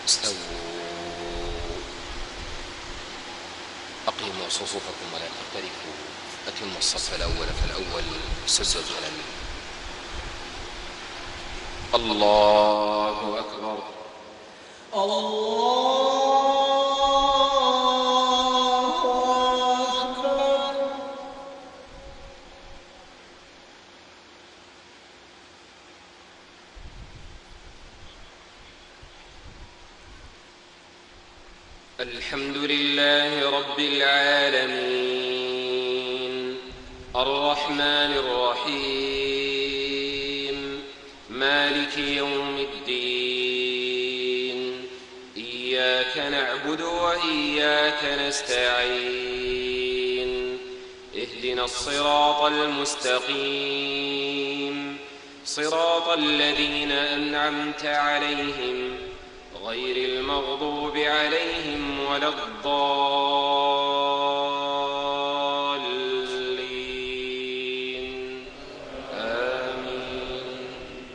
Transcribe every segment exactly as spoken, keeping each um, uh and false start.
استووا أقيموا صفوفكم ولا تختلفوا أتموا الصف الأول فالأول سد الخلل. الله أكبر. الله أكبر. الحمد لله رب العالمين الرحمن الرحيم مالك يوم الدين إياك نعبد وإياك نستعين اهدنا الصراط المستقيم صراط الذين أنعمت عليهم غير المغضوب عليهم ولا الضالين آمين.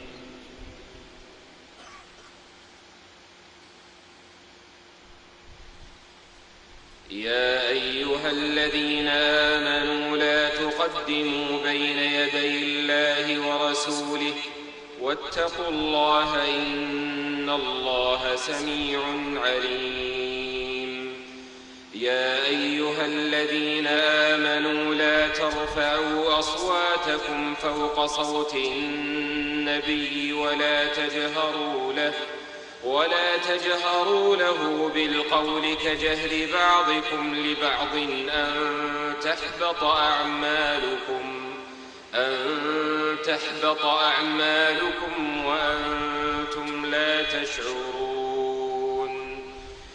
يا أيها الذين آمنوا لا تقدموا بين يدي الله ورسوله واتقوا الله إن الله سميع عليم. يا أيها الذين آمنوا لا ترفعوا أصواتكم فوق صوت النبي ولا تجهروا له ولا تجهروا له بالقول كجهر بعضكم لبعض أن تحبط أعمالكم أن تحبط أعمالكم وأنتم لا تشعرون.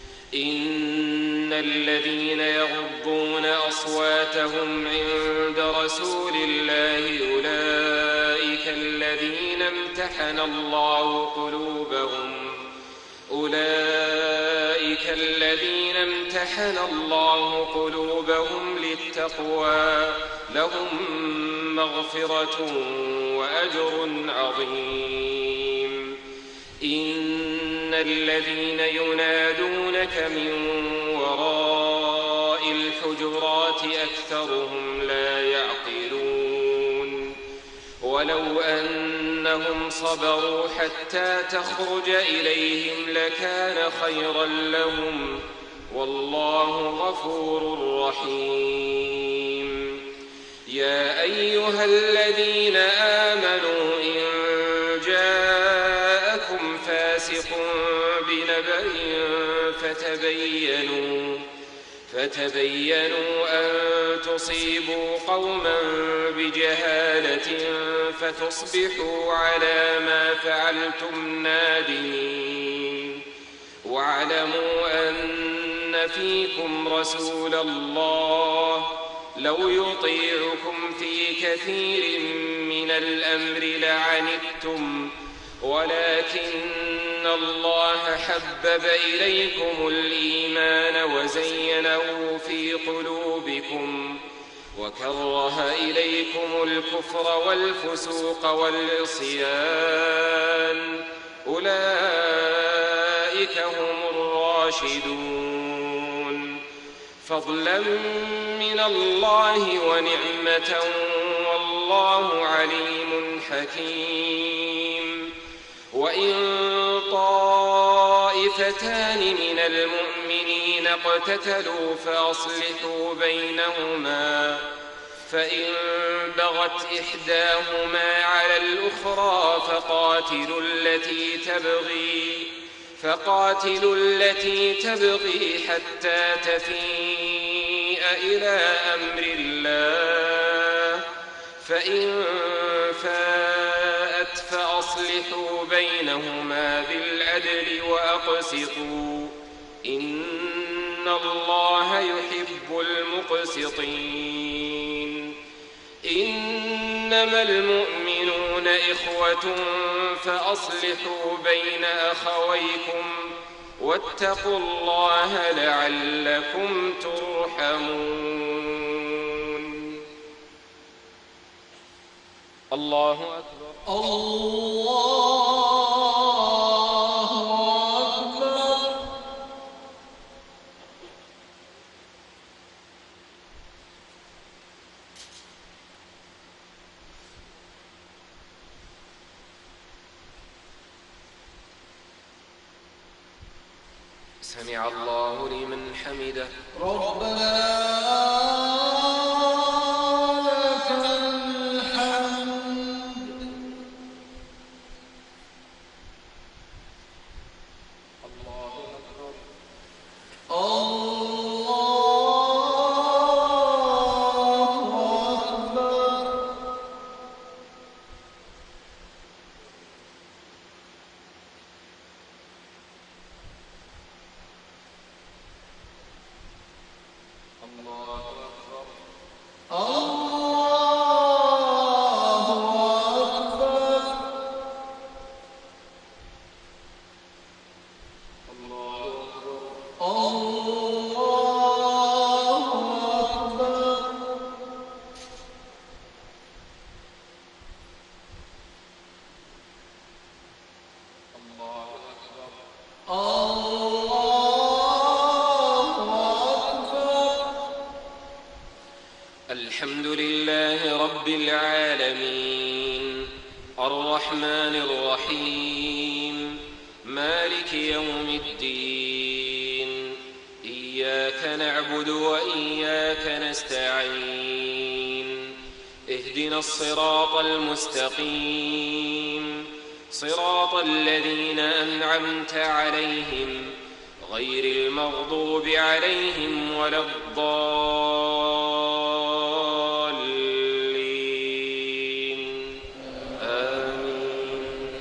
إن الذين يغضون أصواتهم عند رسول الله أولئك الذين امتحن الله قلوبهم أولئك الذين امتحن الله قلوبهم للتقوى لهم مغفرة وأجر عظيم. إن الذين ينادونك من وراء الحجرات أكثرهم لا يعقلون. ولو أنهم صبروا حتى تخرج إليهم لكان خيرا لهم والله غفور رحيم. يا أيها الذين آمنوا إن جاءكم فاسق بنبأ فتبينوا فتبينوا أن تصيبوا قوما بجهالة فتصبحوا على ما فعلتم نادمين. واعلموا أن فيكم رسول الله لو يطيعكم في كثير من الأمر لعنتم ولكن الله حبب إليكم الإيمان وزينه في قلوبكم وكره إليكم الكفر والفسوق والعصيان أولئك هم الراشدون. فضلا من الله ونعمة والله عليم حكيم. وإن طائفتان من المؤمنين اقتتلوا فأصلحوا بينهما فإن بغت إحداهما على الأخرى فقاتلوا التي تبغي فقاتلوا التي تبغي حتى تفيء إلى أمر الله فإن فاءت فأصلحوا بينهما بالعدل وأقسطوا إن الله يحب المقسطين. إنما المؤمنون إخوة فأصلحوا بين أخويكم واتقوا الله لعلكم ترحمون. الله أكبر. الله أكبر. سمع الله لمن حمده. ربنا لك الحمد. الله أكبر. الحمد لله رب العالمين الرحمن الرحيم مالك يوم الدين إياك نعبد وإياك نستعين اهدنا الصراط المستقيم صراط الذين أنعمت عليهم غير المغضوب عليهم ولا الضالين آمين.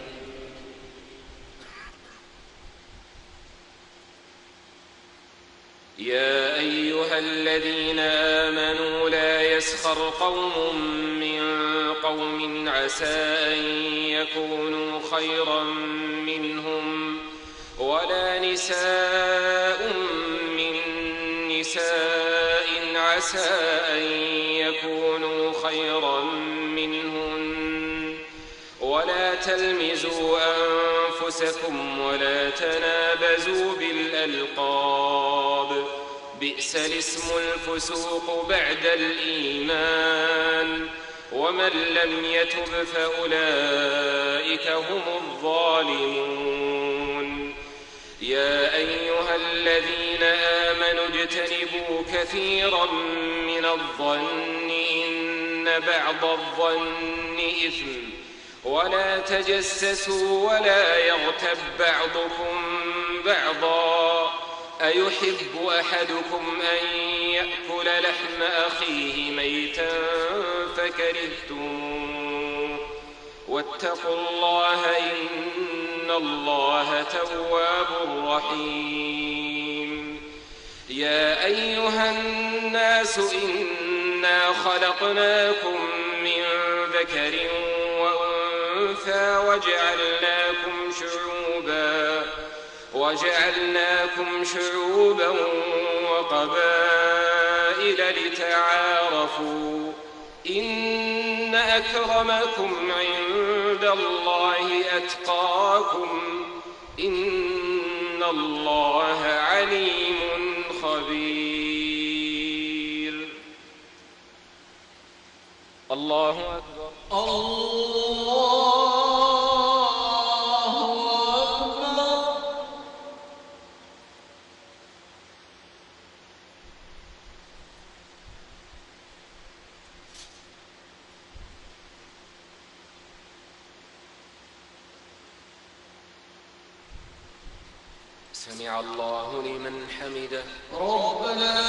يا أيها الذين آمنوا لا يسخر قوم من قوم عسى أن يكونوا خيرا منهم ولا نساء من نساء عسى أن يكونوا خيرا منهن ولا تلمزوا أنفسكم ولا تنابزوا بالألقاب بئس الاسم الفسوق بعد الإيمان ومن لم يتب فأولئك هم الظالمون. يا أيها الذين آمنوا اجتنبوا كثيرا من الظن إن بعض الظن إثم ولا تجسسوا ولا يغتب بعضكم بعضا أيحب أحدكم أن يأكل لحم أخيه ميتا فكرهتموه واتقوا الله إن الله تواب رحيم. يا أيها الناس إنا خلقناكم من ذكر وأنثى وجعلناكم شعوبا وجعلناكم شعوبا وقبائل لتعارفوا إن أكرمكم عند الله أتقاكم إن الله عليم خبير. الله أكبر. الله سمع الله لمن حمده. ربنا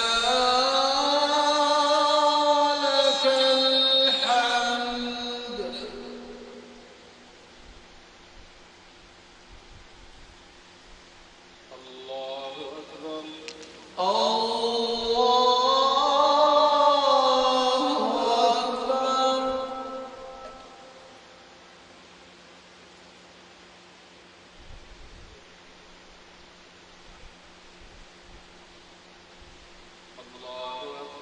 لك الحمد. الله أكبر. الله أكبر.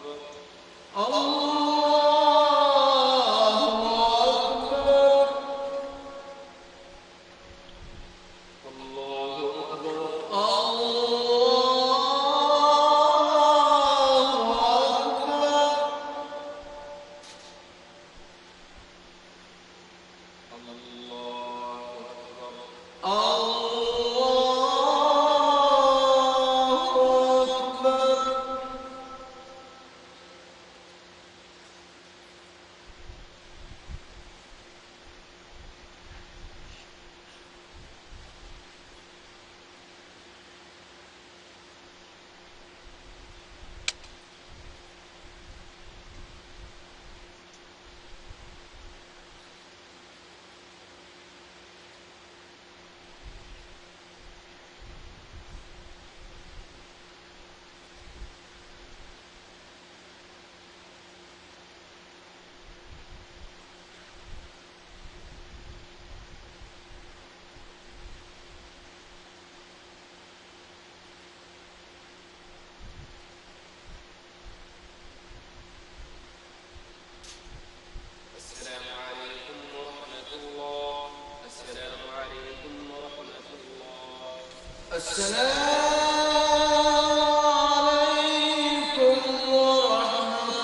عليكم ورحمة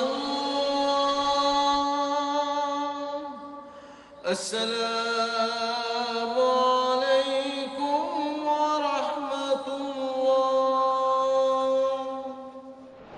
الله. السلام